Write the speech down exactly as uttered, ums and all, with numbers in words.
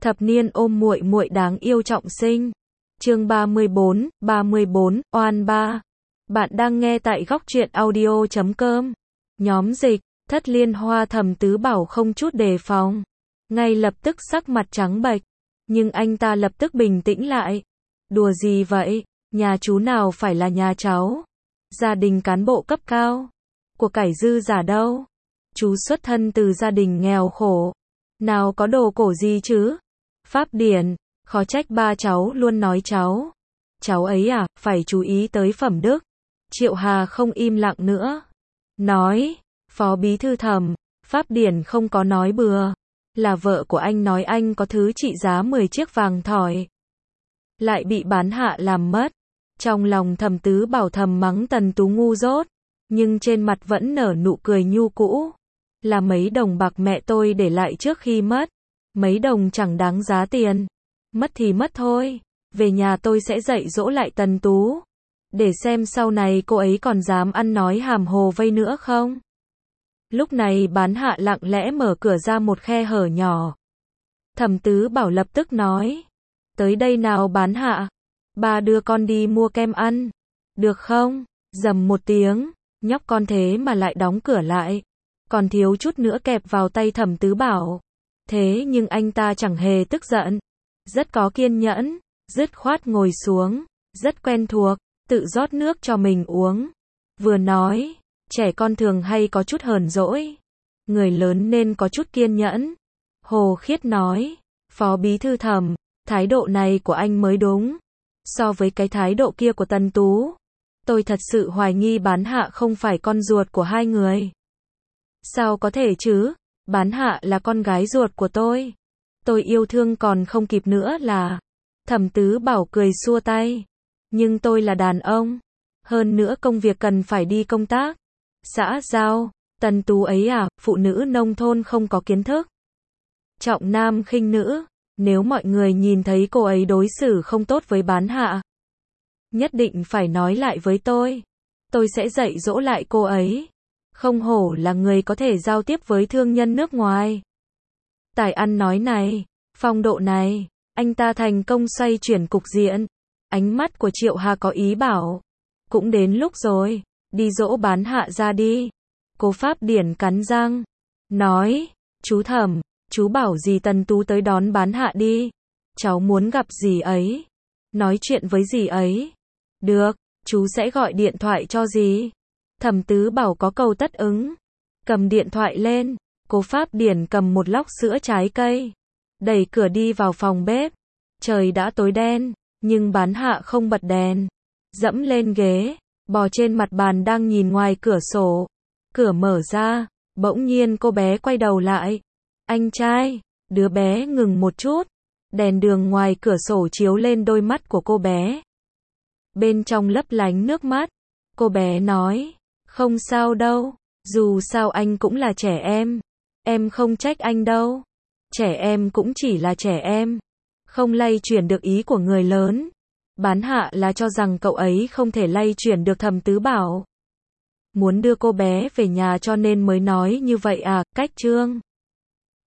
Thập niên ôm muội muội đáng yêu trọng sinh. Chương ba mươi bốn, ba mươi bốn, oan ba. Bạn đang nghe tại góc truyện audio chấm com. Nhóm dịch, Thất Liên Hoa Thẩm Tứ Bảo không chút đề phòng, ngay lập tức sắc mặt trắng bệch, nhưng anh ta lập tức bình tĩnh lại. Đùa gì vậy, nhà chú nào phải là nhà cháu? Gia đình cán bộ cấp cao, của cải dư giả đâu? Chú xuất thân từ gia đình nghèo khổ, nào có đồ cổ gì chứ? Pháp điển, khó trách ba cháu luôn nói cháu. Cháu ấy à, phải chú ý tới phẩm đức. Triệu Hà không im lặng nữa. Nói, Phó Bí Thư Thẩm, Pháp điển không có nói bừa. Là vợ của anh nói anh có thứ trị giá mười chiếc vàng thỏi, lại bị bán hạ làm mất. Trong lòng Thẩm Tứ Bảo thầm mắng Tần Tú ngu dốt, nhưng trên mặt vẫn nở nụ cười nhu cũ. Là mấy đồng bạc mẹ tôi để lại trước khi mất. Mấy đồng chẳng đáng giá tiền. Mất thì mất thôi. Về nhà tôi sẽ dạy dỗ lại Tần Tú, để xem sau này cô ấy còn dám ăn nói hàm hồ vây nữa không. Lúc này bán hạ lặng lẽ mở cửa ra một khe hở nhỏ. Thẩm Tứ Bảo lập tức nói, tới đây nào bán hạ, ba đưa con đi mua kem ăn, được không? Rầm một tiếng, nhóc con thế mà lại đóng cửa lại, còn thiếu chút nữa kẹp vào tay Thẩm Tứ Bảo. Thế nhưng anh ta chẳng hề tức giận, rất có kiên nhẫn, dứt khoát ngồi xuống, rất quen thuộc, tự rót nước cho mình uống. Vừa nói, trẻ con thường hay có chút hờn dỗi, người lớn nên có chút kiên nhẫn. Hồ Khiết nói, Phó Bí Thư Thẩm, thái độ này của anh mới đúng. So với cái thái độ kia của Tần Tú, tôi thật sự hoài nghi bán hạ không phải con ruột của hai người. Sao có thể chứ? Bán hạ là con gái ruột của tôi. Tôi yêu thương còn không kịp nữa là. Thẩm Tứ Bảo cười xua tay. Nhưng tôi là đàn ông. Hơn nữa công việc cần phải đi công tác. Xã giao, Tần Tú ấy à, phụ nữ nông thôn không có kiến thức. Trọng nam khinh nữ. Nếu mọi người nhìn thấy cô ấy đối xử không tốt với bán hạ, nhất định phải nói lại với tôi. Tôi sẽ dạy dỗ lại cô ấy. Không hổ là người có thể giao tiếp với thương nhân nước ngoài. Tài ăn nói này, phong độ này, anh ta thành công xoay chuyển cục diện. Ánh mắt của Triệu Hà có ý bảo, cũng đến lúc rồi, đi dỗ bán hạ ra đi. Cô Pháp điển cắn răng, nói, chú Thẩm, chú bảo dì Tần Tú tới đón bán hạ đi. Cháu muốn gặp dì ấy, nói chuyện với dì ấy. Được, chú sẽ gọi điện thoại cho dì. Thẩm Tứ Bảo có câu tất ứng, cầm điện thoại lên. Cô Pháp điển cầm một lốc sữa trái cây, đẩy cửa đi vào phòng bếp. Trời đã tối đen, nhưng bán hạ không bật đèn, dẫm lên ghế, bò trên mặt bàn đang nhìn ngoài cửa sổ. Cửa mở ra, bỗng nhiên cô bé quay đầu lại. Anh trai, đứa bé ngừng một chút. Đèn đường ngoài cửa sổ chiếu lên đôi mắt của cô bé, bên trong lấp lánh nước mắt. Cô bé nói, không sao đâu, dù sao anh cũng là trẻ em. Em không trách anh đâu. Trẻ em cũng chỉ là trẻ em, không lay chuyển được ý của người lớn. Bán hạ là cho rằng cậu ấy không thể lay chuyển được Thẩm Tứ Bảo, muốn đưa cô bé về nhà cho nên mới nói như vậy à. Cách chương